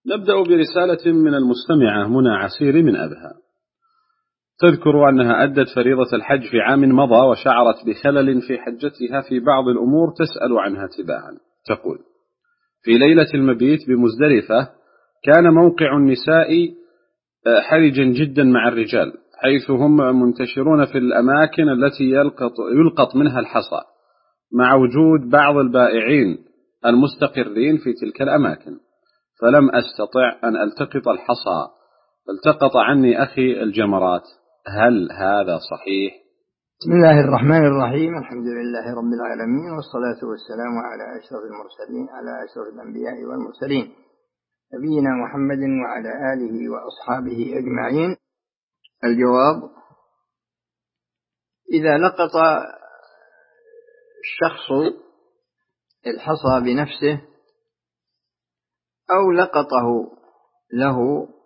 نبدأ برسالة من المستمعة منى عسيري من أبها، تذكر أنها أدت فريضة الحج في عام مضى وشعرت بخلل في حجتها في بعض الأمور تسأل عنها تباعا. تقول: في ليلة المبيت بمزدلفة كان موقع النساء حرجا جدا مع الرجال، حيث هم منتشرون في الأماكن التي يلقط منها الحصى، مع وجود بعض البائعين المستقرين في تلك الأماكن، فلم أستطع أن ألتقط الحصى، فالتقط عني أخي الجمرات، هل هذا صحيح؟ بسم الله الرحمن الرحيم، الحمد لله رب العالمين، والصلاة والسلام على أشرف المرسلين، على أشرف الأنبياء والمرسلين، نبينا محمد وعلى آله وأصحابه أجمعين. الجواب: إذا لقط الشخص الحصى بنفسه أو لقطه له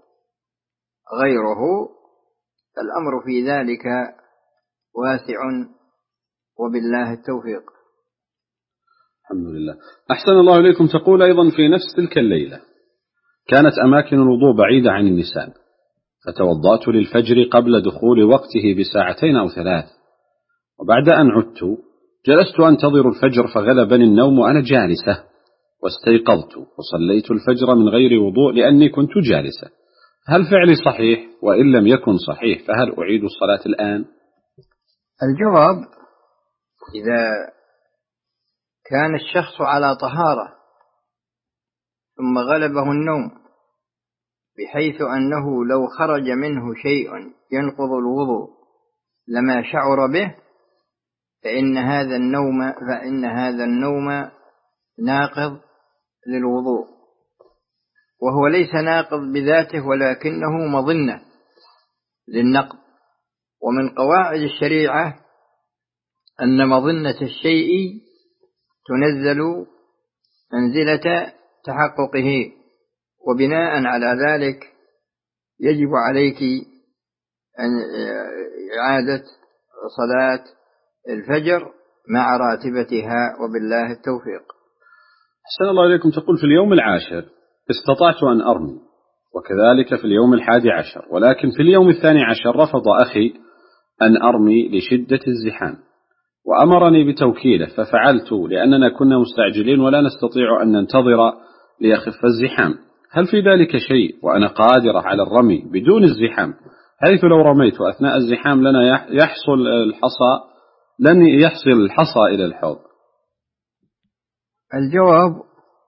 غيره الأمر في ذلك واسع، وبالله التوفيق. الحمد لله. أحسن الله إليكم. تقول أيضا: في نفس تلك الليلة كانت أماكن الوضوء بعيدة عن النساء، فتوضأت للفجر قبل دخول وقته بساعتين أو 3، وبعد أن عدت جلست أنتظر الفجر فغلبني النوم وأنا جالسة، واستيقظت وصليت الفجر من غير وضوء لأني كنت جالسة، هل فعلي صحيح؟ وإن لم يكن صحيح فهل أعيد الصلاة الآن؟ الجواب: إذا كان الشخص على طهارة ثم غلبه النوم بحيث أنه لو خرج منه شيء ينقض الوضوء لما شعر به، فإن هذا النوم ناقض للوضوء، وهو ليس ناقض بذاته ولكنه مظنة للنقض. ومن قواعد الشريعة أن مظنة الشيء تنزل منزلة تحققه، وبناء على ذلك يجب عليك أن إعادة صلاة الفجر مع راتبتها، وبالله التوفيق. أحسن الله إليكم. تقول: في اليوم 10 استطعت أن أرمي، وكذلك في اليوم 11، ولكن في اليوم 12 رفض أخي أن أرمي لشدة الزحام، وأمرني بتوكيله، ففعلت لأننا كنا مستعجلين ولا نستطيع أن ننتظر ليخف الزحام. هل في ذلك شيء وأنا قادرة على الرمي بدون الزحام، حيث لو رميت أثناء الزحام لن يحصل الحصى إلى الحوض؟ الجواب: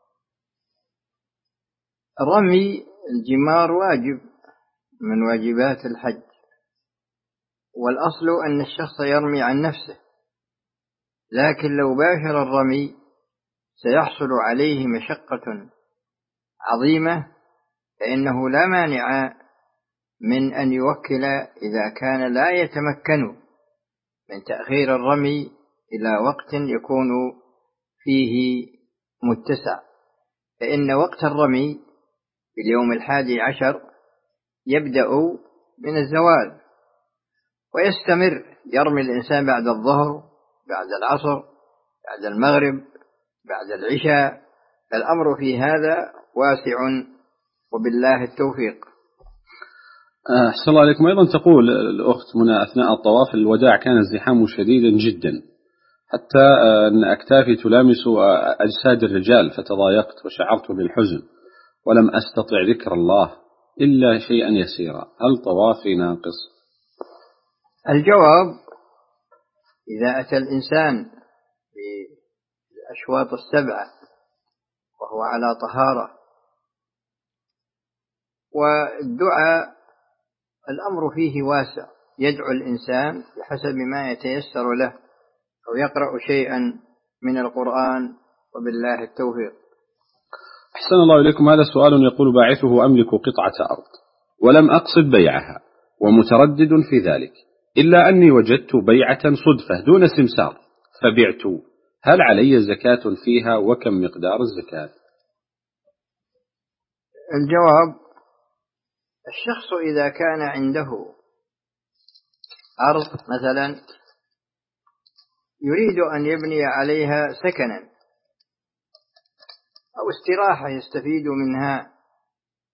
رمي الجمار واجب من واجبات الحج، والأصل أن الشخص يرمي عن نفسه، لكن لو باشر الرمي سيحصل عليه مشقة عظيمة، فإنه لا مانع من أن يوكل إذا كان لا يتمكن من تأخير الرمي إلى وقت يكون فيه متسع، فإن وقت الرمي في اليوم 11 يبدأ من الزوال ويستمر، يرمي الإنسان بعد الظهر، بعد العصر، بعد المغرب، بعد العشاء، الأمر في هذا واسع، وبالله التوفيق. أحسن الله عليكم. أيضا تقول الأخت منى: أثناء الطواف الوداع كان الزحام شديدا جدا، حتى أن أكتافي تلامس أجساد الرجال، فتضايقت وشعرت بالحزن، ولم أستطع ذكر الله إلا شيئا يسيرا، هل طوافي ناقص؟ الجواب: إذا أتى الإنسان بالأشواط 7 وهو على طهارة، والدعاء الأمر فيه واسع، يدعو الإنسان بحسب ما يتيسر له، أو يقرأ شيئا من القرآن، وبالله التوفيق. أحسن الله إليكم. هذا سؤال يقول: باعثه أملك قطعة أرض ولم أقصد بيعها، ومتردد في ذلك، إلا أني وجدت بيعة صدفة دون سمسار فبعت، هل علي زكاة فيها؟ وكم مقدار الزكاة؟ الجواب: الشخص إذا كان عنده أرض مثلا يريد أن يبني عليها سكنا أو استراحة يستفيد منها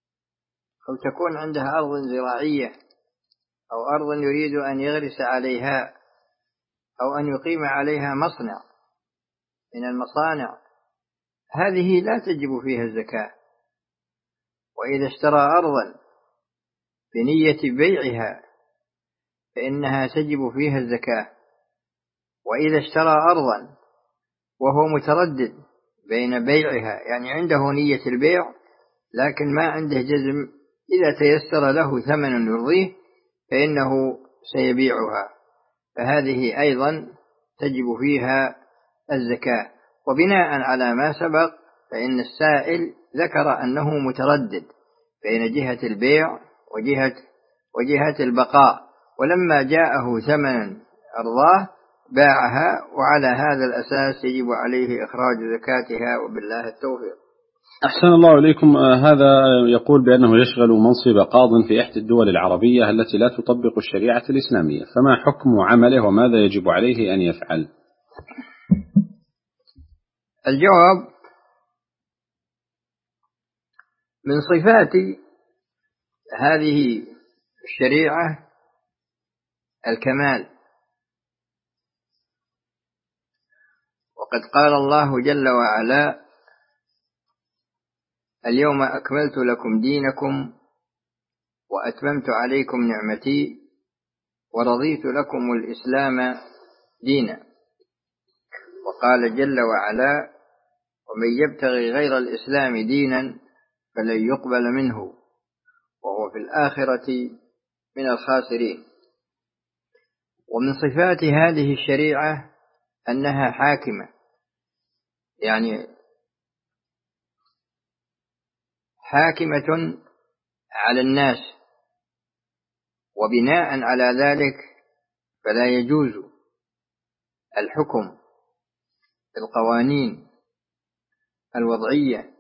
أو تكون عندها أرض زراعية أو أرض يريد أن يغرس عليها أو أن يقيم عليها مصنع من المصانع، هذه لا تجب فيها الزكاة. وإذا اشترى أرضا بنية بيعها فإنها تجب فيها الزكاة. وإذا اشترى أرضا وهو متردد بين بيعها، يعني عنده نية البيع لكن ما عنده جزم، إذا تيسر له ثمن يرضيه فإنه سيبيعها، فهذه أيضا تجب فيها الزكاة. وبناء على ما سبق فإن السائل ذكر أنه متردد بين جهة البيع وجهة البقاء، ولما جاءه ثمن أرضاه باعها، وعلى هذا الأساس يجب عليه إخراج زكاتها، وبالله التوفيق. أحسن الله إليكم. هذا يقول بأنه يشغل منصب قاض في إحدى الدول العربية التي لا تطبق الشريعة الإسلامية، فما حكم عمله وماذا يجب عليه أن يفعل؟ الجواب: من صفات هذه الشريعة الكمال، وقد قال الله جل وعلا: اليوم أكملت لكم دينكم وأتممت عليكم نعمتي ورضيت لكم الإسلام دينا. وقال جل وعلا: ومن يبتغي غير الإسلام دينا فلن يقبل منه وهو في الآخرة من الخاسرين. ومن صفات هذه الشريعة أنها حاكمة، يعني حاكمة على الناس، وبناء على ذلك فلا يجوز الحكم بالقوانين الوضعية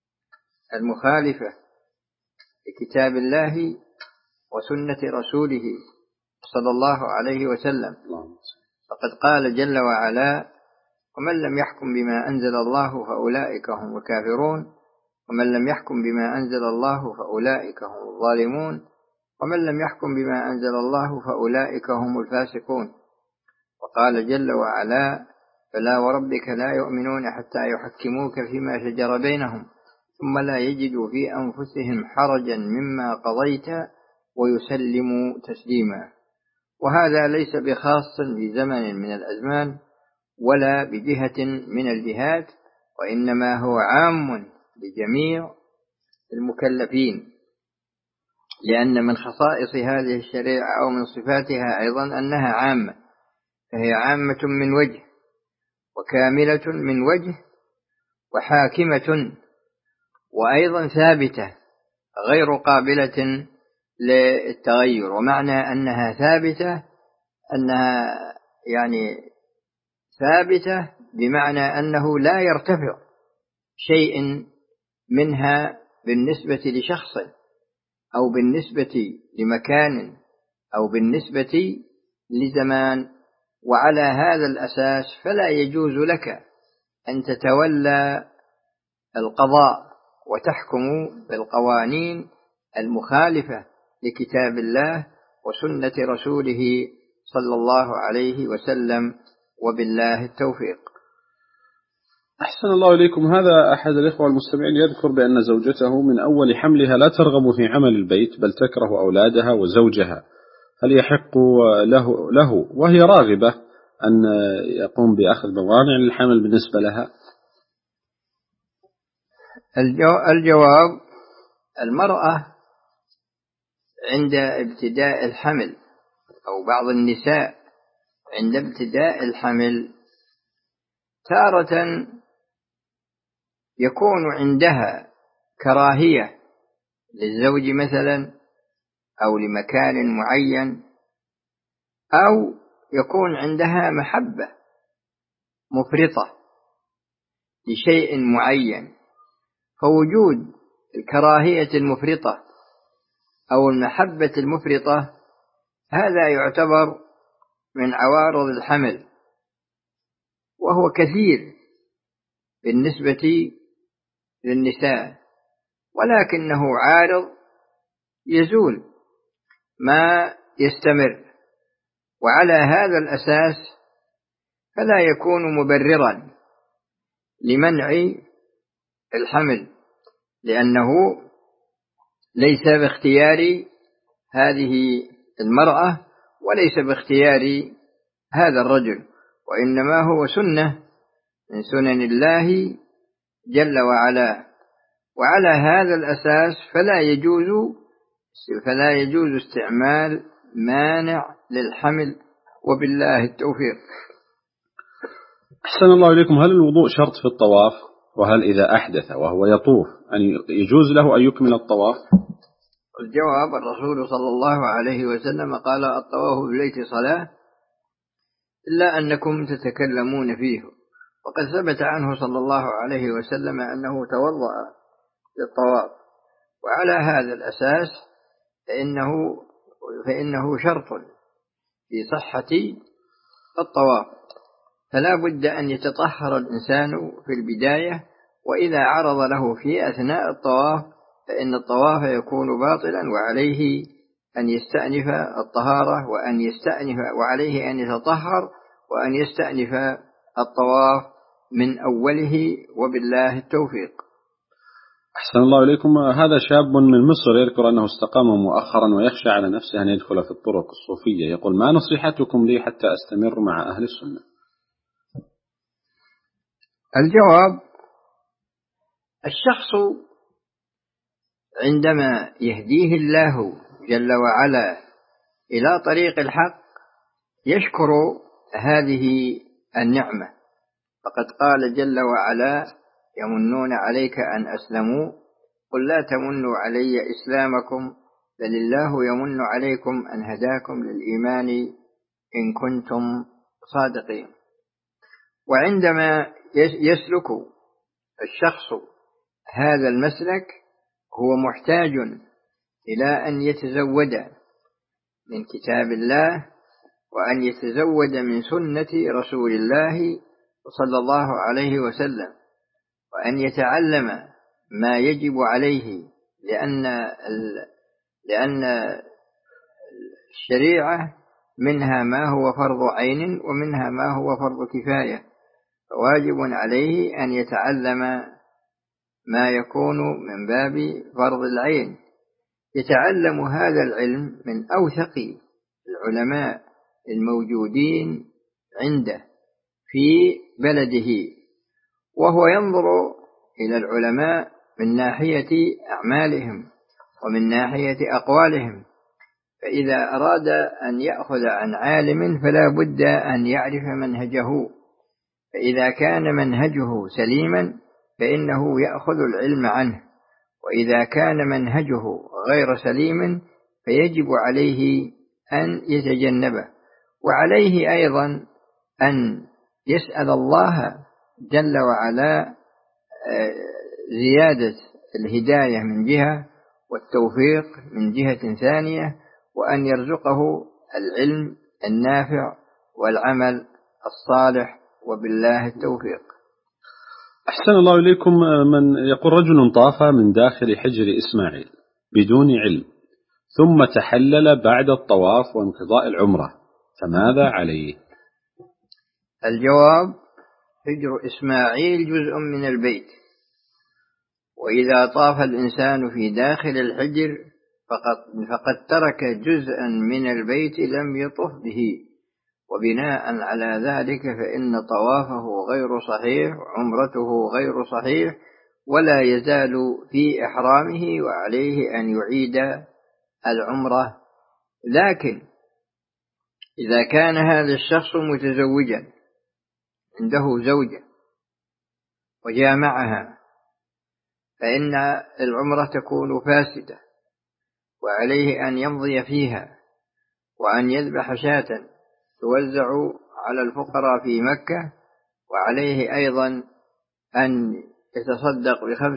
المخالفة لكتاب الله وسنة رسوله صلى الله عليه وسلم. فقد قال جل وعلا: ومن لم يحكم بما أنزل الله فأولئك هم الكافرون، ومن لم يحكم بما أنزل الله فأولئك هم الظالمون، ومن لم يحكم بما أنزل الله فأولئك هم الفاسقون. وقال جل وعلا: فلا وربك لا يؤمنون حتى يحكموك فيما شجر بينهم ثم لا يجدوا في أنفسهم حرجا مما قضيت ويسلموا تسليما. وهذا ليس بخاص بزمن من الأزمان ولا بجهة من الجهات، وإنما هو عام لجميع المكلفين، لأن من خصائص هذه الشريعة أو من صفاتها أيضا أنها عامة، فهي عامة من وجه وكاملة من وجه وحاكمة، وأيضا ثابتة غير قابلة للتغير. ومعنى أنها ثابتة أنها يعني ثابتة بمعنى أنه لا يرتفع شيء منها بالنسبة لشخص أو بالنسبة لمكان أو بالنسبة لزمان. وعلى هذا الأساس فلا يجوز لك أن تتولى القضاء وتحكم بالقوانين المخالفة لكتاب الله وسنة رسوله صلى الله عليه وسلم، وبالله التوفيق. أحسن الله إليكم. هذا أحد الإخوة المستمعين يذكر بأن زوجته من أول حملها لا ترغب في عمل البيت بل تكره أولادها وزوجها، هل يحق له وهي راغبة أن يقوم بأخذ موانع للحمل بالنسبة لها؟ الجواب: المرأة عند ابتداء الحمل أو بعض النساء عند ابتداء الحمل تارة يكون عندها كراهية للزوج مثلا أو لمكان معين، أو يكون عندها محبة مفرطة لشيء معين. فوجود الكراهية المفرطة أو المحبة المفرطة هذا يعتبر من عوارض الحمل، وهو كثير بالنسبة للنساء، ولكنه عارض يزول ما يستمر، وعلى هذا الأساس فلا يكون مبررا لمنع الحمل، لأنه ليس باختيار هذه المرأة وليس باختيار هذا الرجل، وإنما هو سنة من سنن الله جل وعلا. وعلى هذا الأساس فلا يجوز استعمال مانع للحمل، وبالله التوفيق. أحسن الله إليكم. هل الوضوء شرط في الطواف؟ وهل إذا أحدث وهو يطوف أن يجوز له أن يكمل الطواف؟ الجواب: الرسول صلى الله عليه وسلم قال: الطواف بالبيت صلاة إلا أنكم تتكلمون فيه. وقد ثبت عنه صلى الله عليه وسلم أنه توضأ للطواف، وعلى هذا الأساس فإنه شرط في صحة الطواف، فلا بد أن يتطهر الإنسان في البداية، وإذا عرض له في أثناء الطواف فإن الطواف يكون باطلا، وعليه أن يستأنف الطهارة وعليه أن يتطهر وأن يستأنف الطواف من أوله، وبالله التوفيق. أحسن الله إليكم. هذا شاب من مصر يذكر أنه استقام مؤخرا ويخشى على نفسه أن يدخل في الطرق الصوفية، يقول: ما نصيحتكم لي حتى أستمر مع أهل السنة؟ الجواب: الشخص عندما يهديه الله جل وعلا إلى طريق الحق يشكر هذه النعمة، فقد قال جل وعلا: يمنون عليك أن أسلموا قل لا تمنوا علي إسلامكم بل الله يمن عليكم أن هداكم للإيمان إن كنتم صادقين. وعندما يسلك الشخص هذا المسلك هو محتاج إلى أن يتزود من كتاب الله، وأن يتزود من سنة رسول الله صلى الله عليه وسلم، وأن يتعلم ما يجب عليه، لأن الشريعة منها ما هو فرض عين ومنها ما هو فرض كفاية، فواجب عليه أن يتعلم ما يكون من باب فرض العين. يتعلم هذا العلم من أوثق العلماء الموجودين عنده في بلده، وهو ينظر إلى العلماء من ناحية أعمالهم ومن ناحية أقوالهم، فإذا أراد أن يأخذ عن عالم فلا بد أن يعرف منهجه، فإذا كان منهجه سليما فإنه يأخذ العلم عنه، وإذا كان منهجه غير سليم فيجب عليه أن يتجنبه، وعليه أيضا أن يسأل الله جل وعلا زيادة الهداية من جهة والتوفيق من جهة ثانية، وأن يرزقه العلم النافع والعمل الصالح، وبالله التوفيق. أحسن الله إليكم. من يقول: رجل طاف من داخل حجر إسماعيل بدون علم ثم تحلل بعد الطواف وانقضاء العمرة، فماذا عليه؟ الجواب: حجر إسماعيل جزء من البيت، وإذا طاف الإنسان في داخل الحجر فقد ترك جزءا من البيت لم يطف به، وبناء على ذلك فإن طوافه غير صحيح وعمرته غير صحيح، ولا يزال في إحرامه، وعليه أن يعيد العمرة. لكن إذا كان هذا الشخص متزوجا عنده زوجة وجامعها فإن العمرة تكون فاسدة، وعليه أن يمضي فيها وأن يذبح شاة توزع على الفقراء في مكة، وعليه أيضا أن يتصدق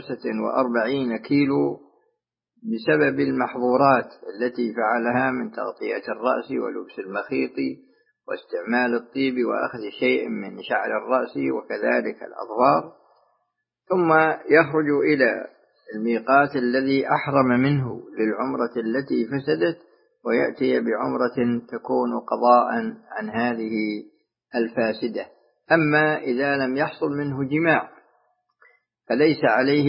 ب45 كيلو بسبب المحظورات التي فعلها من تغطية الرأس ولبس المخيط واستعمال الطيب وأخذ شيء من شعر الرأس وكذلك الأظفار، ثم يخرج إلى الميقات الذي أحرم منه للعمرة التي فسدت، ويأتي بعمرة تكون قضاء عن هذه الفاسدة. أما إذا لم يحصل منه جماع فليس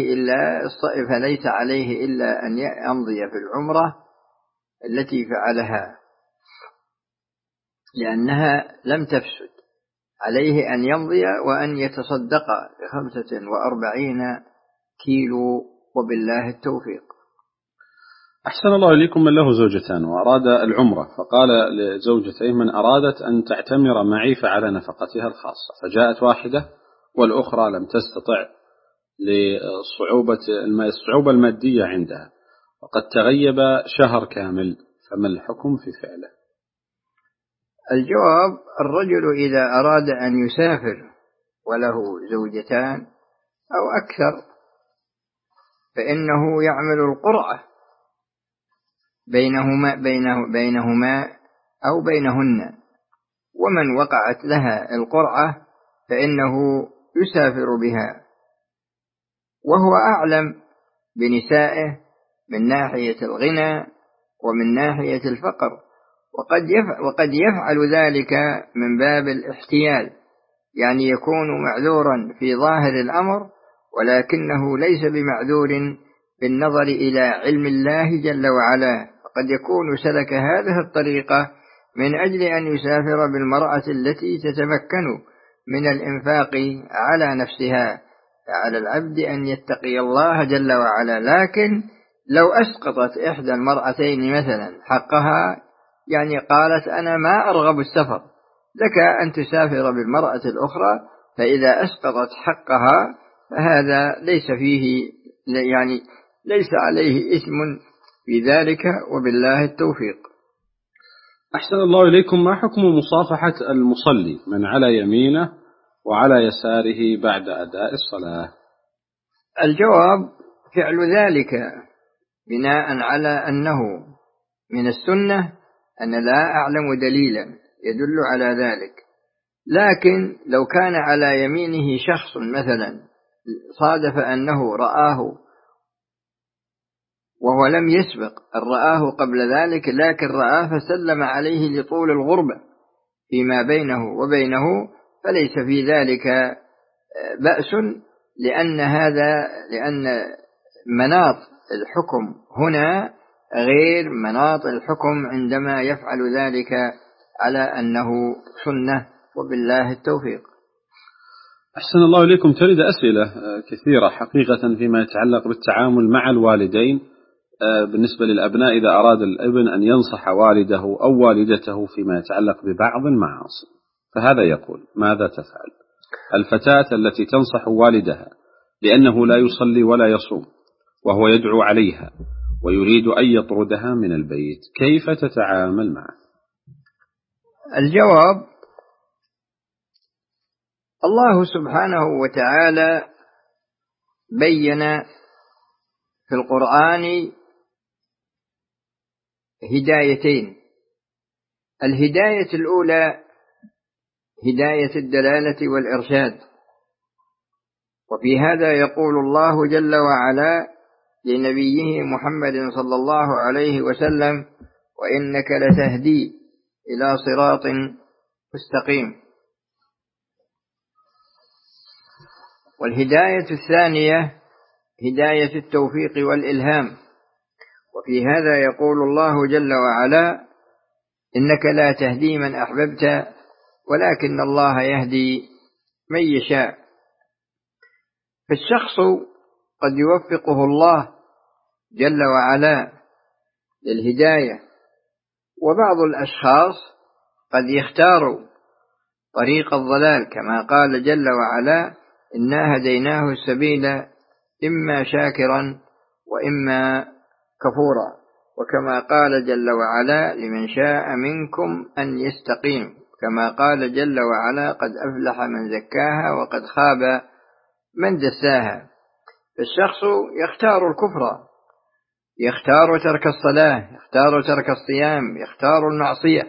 عليه إلا أن يمضي في العمرة التي فعلها، لأنها لم تفسد. عليه أن يمضي وأن يتصدق ب45 كيلو، وبالله التوفيق. أحسن الله إليكم. من له زوجتان وأراد العمرة، فقال لزوجته: من أرادت أن تعتمر معي فعلى نفقتها الخاصة، فجاءت واحدة والأخرى لم تستطع للصعوبة المادية عندها، وقد تغيب شهر كامل، فما الحكم في فعله؟ الجواب: الرجل إذا أراد أن يسافر وله زوجتان أو أكثر فإنه يعمل القرعة بينهما أو بينهن، ومن وقعت لها القرعة فإنه يسافر بها، وهو أعلم بنسائه من ناحية الغنى ومن ناحية الفقر، وقد يفعل ذلك من باب الاحتيال، يعني يكون معذورا في ظاهر الأمر ولكنه ليس بمعذور بالنظر إلى علم الله جل وعلا، فقد يكون سلك هذه الطريقة من أجل أن يسافر بالمرأة التي تتمكن من الإنفاق على نفسها. فعلى العبد أن يتقي الله جل وعلا، لكن لو أسقطت إحدى المرأتين مثلا حقها، يعني قالت أنا ما أرغب السفر، لك أن تسافر بالمرأة الأخرى، فإذا أسقطت حقها فهذا ليس عليه إثم في ذلك، وبالله التوفيق. أحسن الله إليكم. ما حكم مصافحة المصلي من على يمينه وعلى يساره بعد أداء الصلاة؟ الجواب: فعل ذلك بناء على أنه من السنة، أنا لا أعلم دليلا يدل على ذلك، لكن لو كان على يمينه شخص مثلا صادف أنه رآه وهو لم يسبق أن رآه قبل ذلك، لكن رآه فسلم عليه لطول الغربة فيما بينه وبينه، فليس في ذلك بأس، لأن مناط الحكم هنا غير مناط الحكم عندما يفعل ذلك على أنه سنة، وبالله التوفيق. أحسن الله إليكم. ترد أسئلة كثيرة حقيقة فيما يتعلق بالتعامل مع الوالدين بالنسبة للأبناء، إذا أراد الابن أن ينصح والده أو والدته فيما يتعلق ببعض المعاصي، فهذا يقول: ماذا تفعل الفتاة التي تنصح والدها لأنه لا يصلي ولا يصوم وهو يدعو عليها ويريد أن يطردها من البيت، كيف تتعامل معه؟ الجواب: الله سبحانه وتعالى بين في القرآن هدايتين: الهداية الأولى هداية الدلالة والإرشاد، وفي هذا يقول الله جل وعلا لنبيه محمد صلى الله عليه وسلم: وإنك لتهدي إلى صراط مستقيم. والهداية الثانية هداية التوفيق والإلهام، وفي هذا يقول الله جل وعلا: إنك لا تهدي من أحببت ولكن الله يهدي من يشاء. فالشخص قد يوفقه الله جل وعلا للهداية، وبعض الأشخاص قد يختاروا طريق الضلال، كما قال جل وعلا: إنا هديناه السبيل إما شاكرا وإما كفورا، وكما قال جل وعلا: لمن شاء منكم أن يستقيم، كما قال جل وعلا: قد أفلح من زكاها وقد خاب من دساها. فالشخص يختار الكفر، يختار ترك الصلاة، يختار ترك الصيام، يختار المعصية،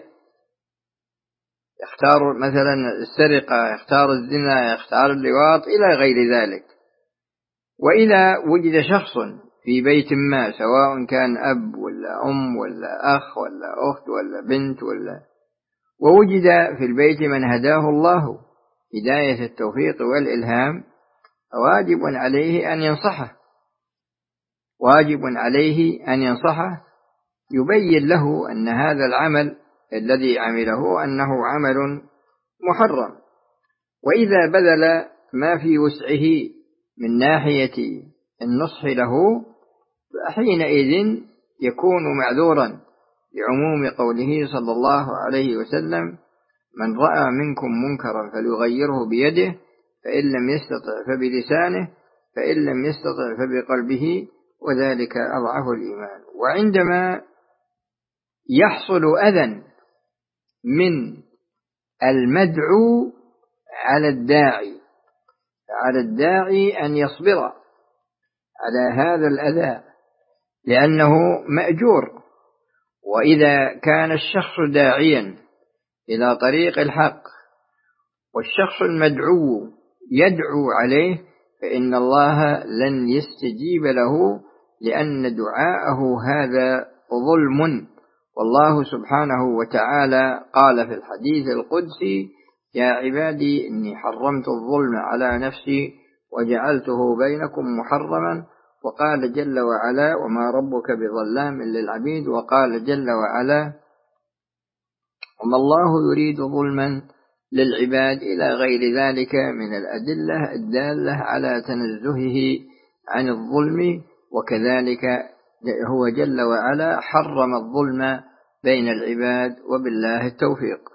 يختار مثلا السرقة، يختار الزنا، يختار اللواط إلى غير ذلك. وإذا وجد شخص في بيت ما، سواء كان أب ولا أم ولا أخ ولا أخت ولا بنت ووجد في البيت من هداه الله هداية التوفيق والإلهام، واجب عليه أن ينصحه، يبين له أن هذا العمل الذي عمله أنه عمل محرم. وإذا بذل ما في وسعه من ناحية النصح له فحينئذ يكون معذورا لعموم قوله صلى الله عليه وسلم: من رأى منكم منكرا فليغيره بيده، فإن لم يستطع فبلسانه، فإن لم يستطع فبقلبه، وذلك أضعف الإيمان. وعندما يحصل أذى من المدعو على الداعي أن يصبر على هذا الأذى لأنه مأجور. وإذا كان الشخص داعيا إلى طريق الحق والشخص المدعو يدعو عليه فإن الله لن يستجيب له، لأن دعاءه هذا ظلم. والله سبحانه وتعالى قال في الحديث القدسي: يا عبادي إني حرمت الظلم على نفسي وجعلته بينكم محرما. وقال جل وعلا: وما ربك بظلام للعبيد. وقال جل وعلا: وما الله يريد ظلما للعباد، إلى غير ذلك من الأدلة الدالة على تنزهه عن الظلم. وكذلك هو جل وعلا حرم الظلم بين العباد، وبالله التوفيق.